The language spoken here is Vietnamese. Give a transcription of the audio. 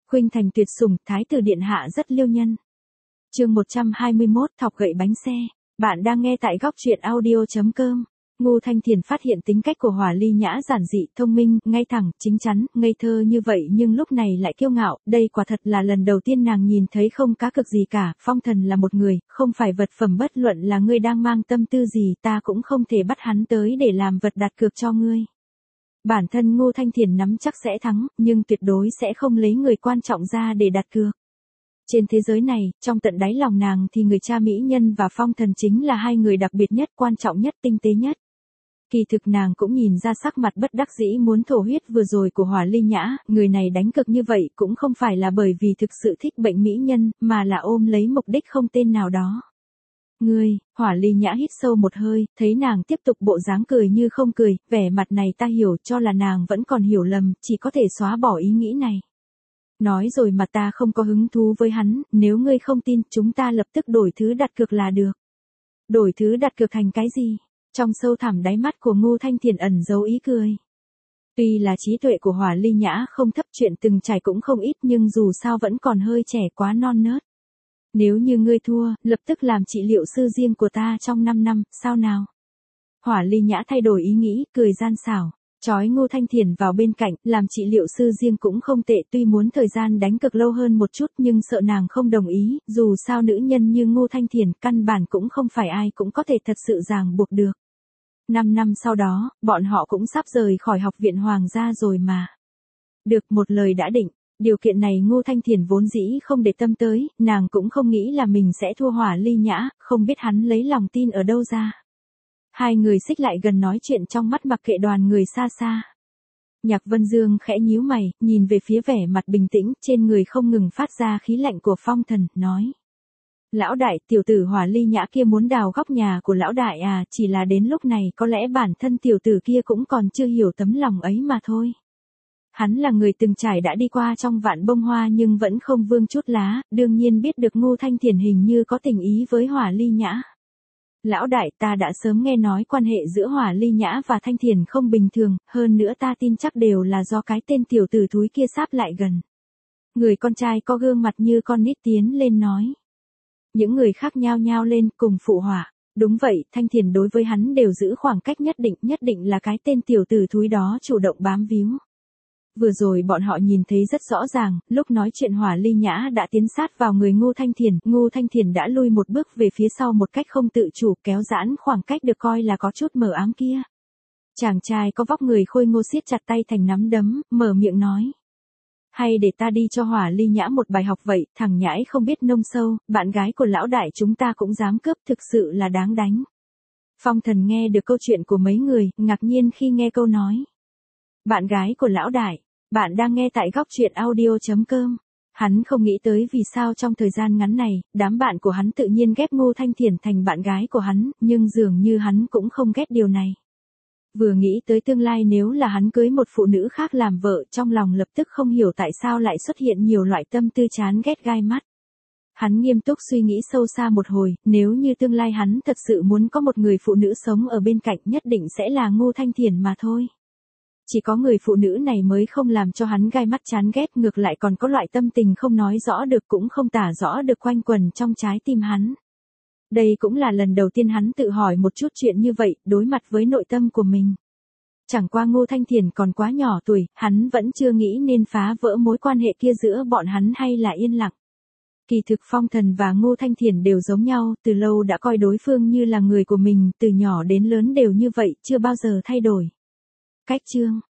Khuynh thành tuyệt sủng, thái tử điện hạ rất liêu nhân. Chương 121, thọc gậy bánh xe. Bạn đang nghe tại góc truyện audio.com. Ngô Thanh Thiền phát hiện tính cách của Hỏa Ly Nhã giản dị, thông minh, ngay thẳng, chính chắn, ngây thơ như vậy nhưng lúc này lại kiêu ngạo, đây quả thật là lần đầu tiên nàng nhìn thấy không cá cược gì cả, Phong Thần là một người, không phải vật phẩm, bất luận là ngươi đang mang tâm tư gì ta cũng không thể bắt hắn tới để làm vật đặt cược cho ngươi. Bản thân Ngô Thanh Thiền nắm chắc sẽ thắng, nhưng tuyệt đối sẽ không lấy người quan trọng ra để đặt cược. Trên thế giới này, trong tận đáy lòng nàng thì người cha mỹ nhân và Phong Thần chính là hai người đặc biệt nhất, quan trọng nhất, tinh tế nhất. Kỳ thực nàng cũng nhìn ra sắc mặt bất đắc dĩ muốn thổ huyết vừa rồi của Hỏa Ly Nhã, người này đánh cực như vậy cũng không phải là bởi vì thực sự thích bệnh mỹ nhân, mà là ôm lấy mục đích không tên nào đó. Ngươi, Hỏa Ly Nhã hít sâu một hơi, thấy nàng tiếp tục bộ dáng cười như không cười, vẻ mặt này ta hiểu, cho là nàng vẫn còn hiểu lầm, chỉ có thể xóa bỏ ý nghĩ này. Nói rồi mà ta không có hứng thú với hắn, nếu ngươi không tin, chúng ta lập tức đổi thứ đặt cược là được. Đổi thứ đặt cược thành cái gì? Trong sâu thẳm đáy mắt của Ngô Thanh Thiền ẩn giấu ý cười. Tuy là trí tuệ của Hỏa Ly Nhã không thấp, chuyện từng trải cũng không ít, nhưng dù sao vẫn còn hơi trẻ quá non nớt. Nếu như ngươi thua, lập tức làm trị liệu sư riêng của ta trong 5 năm, sao nào? Hỏa Ly Nhã thay đổi ý nghĩ, cười gian xảo, trói Ngô Thanh Thiền vào bên cạnh, làm trị liệu sư riêng cũng không tệ, tuy muốn thời gian đánh cực lâu hơn một chút nhưng sợ nàng không đồng ý, dù sao nữ nhân như Ngô Thanh Thiền căn bản cũng không phải ai cũng có thể thật sự ràng buộc được. 5 năm sau đó, bọn họ cũng sắp rời khỏi học viện hoàng gia rồi mà. Được, một lời đã định. Điều kiện này Ngô Thanh Thiền vốn dĩ không để tâm tới, nàng cũng không nghĩ là mình sẽ thua Hỏa Ly Nhã, không biết hắn lấy lòng tin ở đâu ra. Hai người xích lại gần nói chuyện trong mắt mặc kệ đoàn người xa xa. Nhạc Vân Dương khẽ nhíu mày, nhìn về phía vẻ mặt bình tĩnh, trên người không ngừng phát ra khí lạnh của Phong Thần, nói. Lão đại, tiểu tử Hỏa Ly Nhã kia muốn đào góc nhà của lão đại à, chỉ là đến lúc này có lẽ bản thân tiểu tử kia cũng còn chưa hiểu tấm lòng ấy mà thôi. Hắn là người từng trải đã đi qua trong vạn bông hoa nhưng vẫn không vương chút lá, đương nhiên biết được Ngô Thanh Thiền hình như có tình ý với Hỏa Ly Nhã. Lão đại, ta đã sớm nghe nói quan hệ giữa Hỏa Ly Nhã và Thanh Thiền không bình thường, hơn nữa ta tin chắc đều là do cái tên tiểu tử thúi kia sáp lại gần. Người con trai có gương mặt như con nít tiến lên nói. Những người khác nhao nhao lên cùng phụ họa. Đúng vậy, Thanh Thiền đối với hắn đều giữ khoảng cách nhất định là cái tên tiểu tử thúi đó chủ động bám víu. Vừa rồi bọn họ nhìn thấy rất rõ ràng, lúc nói chuyện Hỏa Ly Nhã đã tiến sát vào người Ngô Thanh Thiền đã lui một bước về phía sau một cách không tự chủ, kéo giãn khoảng cách được coi là có chút mờ ám kia. Chàng trai có vóc người khôi ngô siết chặt tay thành nắm đấm, mở miệng nói. Hay để ta đi cho Hỏa Ly Nhã một bài học vậy, thằng nhãi không biết nông sâu, bạn gái của lão đại chúng ta cũng dám cướp, thực sự là đáng đánh. Phong Thần nghe được câu chuyện của mấy người, ngạc nhiên khi nghe câu nói. Bạn gái của lão đại. Bạn đang nghe tại góc truyện audio.com. Hắn không nghĩ tới vì sao trong thời gian ngắn này, đám bạn của hắn tự nhiên ghép Ngô Thanh Thiền thành bạn gái của hắn, nhưng dường như hắn cũng không ghét điều này. Vừa nghĩ tới tương lai nếu là hắn cưới một phụ nữ khác làm vợ, trong lòng lập tức không hiểu tại sao lại xuất hiện nhiều loại tâm tư chán ghét gai mắt. Hắn nghiêm túc suy nghĩ sâu xa một hồi, nếu như tương lai hắn thật sự muốn có một người phụ nữ sống ở bên cạnh nhất định sẽ là Ngô Thanh Thiền mà thôi. Chỉ có người phụ nữ này mới không làm cho hắn gai mắt chán ghét, ngược lại còn có loại tâm tình không nói rõ được cũng không tả rõ được quanh quẩn trong trái tim hắn. Đây cũng là lần đầu tiên hắn tự hỏi một chút chuyện như vậy, đối mặt với nội tâm của mình. Chẳng qua Ngô Thanh Thiền còn quá nhỏ tuổi, hắn vẫn chưa nghĩ nên phá vỡ mối quan hệ kia giữa bọn hắn hay là yên lặng. Kỳ thực Phong Thần và Ngô Thanh Thiền đều giống nhau, từ lâu đã coi đối phương như là người của mình, từ nhỏ đến lớn đều như vậy, chưa bao giờ thay đổi. Cách chương